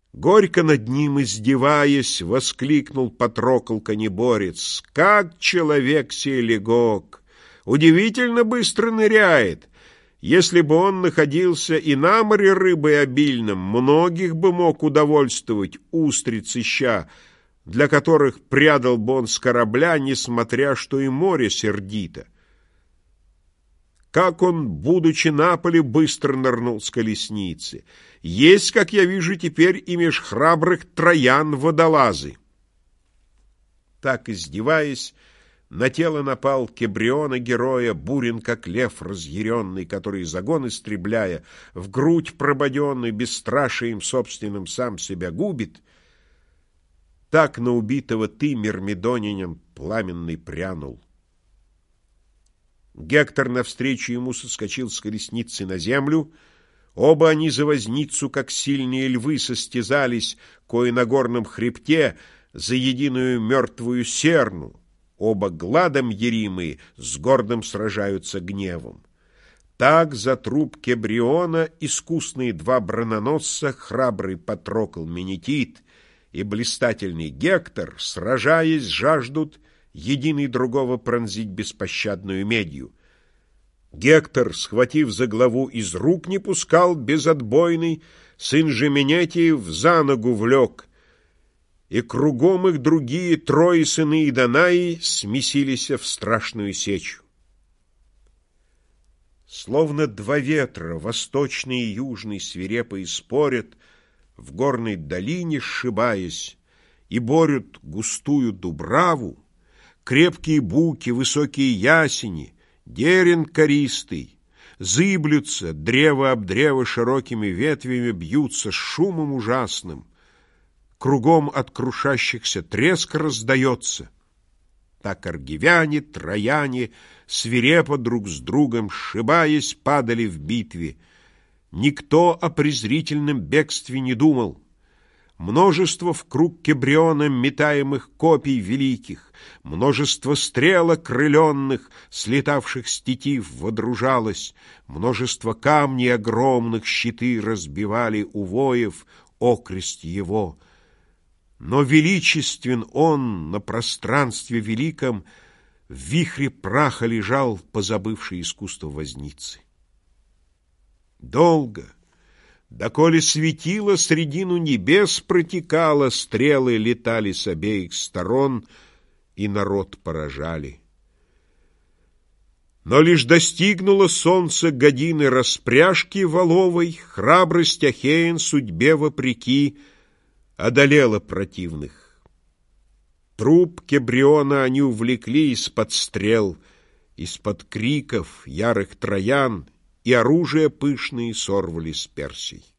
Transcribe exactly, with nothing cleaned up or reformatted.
Горько над ним издеваясь, воскликнул Патрокл Конеборец: «Как человек сей легок! Удивительно быстро ныряет! Если бы он находился и на море рыбой обильным, многих бы мог удовольствовать устриц ища, для которых прядал бы он с корабля, несмотря что и море сердито. Как он, будучи на поле, быстро нырнул с колесницы! Есть, как я вижу теперь, и меж храбрых троян водолазы!» Так, издеваясь, на тело напал Кебриона героя Бурен, как лев разъяренный, который, загон истребляя, в грудь прободенный, бесстрашием собственным сам себя губит. Так на убитого ты, мирмидонянин, пламенный прянул. Гектор навстречу ему соскочил с колесницы на землю. Оба они за возницу, как сильные львы, состязались, кое на горном хребте, за единую мертвую серну. Оба гладом еримые с гордым сражаются гневом. Так за труп Кебриона искусные два брононосца, храбрый Патрокл Менетит и блистательный Гектор, сражаясь, жаждут единый другого пронзить беспощадную медью. Гектор, схватив за главу, из рук не пускал безотбойный, сын же Менетиев за ногу влек, и кругом их другие трое сыны и Данаи смесились в страшную сечу. Словно два ветра, восточный и южный, свирепо и спорят, в горной долине сшибаясь, и борют густую дубраву, крепкие буки, высокие ясени, дерен користый, зыблются, древо об древо широкими ветвями бьются с шумом ужасным, кругом от крушащихся треск раздается. Так аргивяне, трояне, свирепо друг с другом сшибаясь, падали в битве. Никто о презрительном бегстве не думал. Множество в круг Кебриона метаемых копий великих, множество стрел окрыленных, слетавших с тетив, водружалось, множество камней огромных щиты разбивали у воев окрест его. Но величествен он на пространстве великом, в вихре праха лежал, позабывший искусство возницы. Долго, доколе светило, средину небес протекало, стрелы летали с обеих сторон и народ поражали. Но лишь достигнуло солнце годины распряжки воловой, храбрость Ахеен судьбе вопреки одолела противных. Труп Кебриона они увлекли из-под стрел, из-под криков ярых троян, и оружие пышные сорвали с Персий.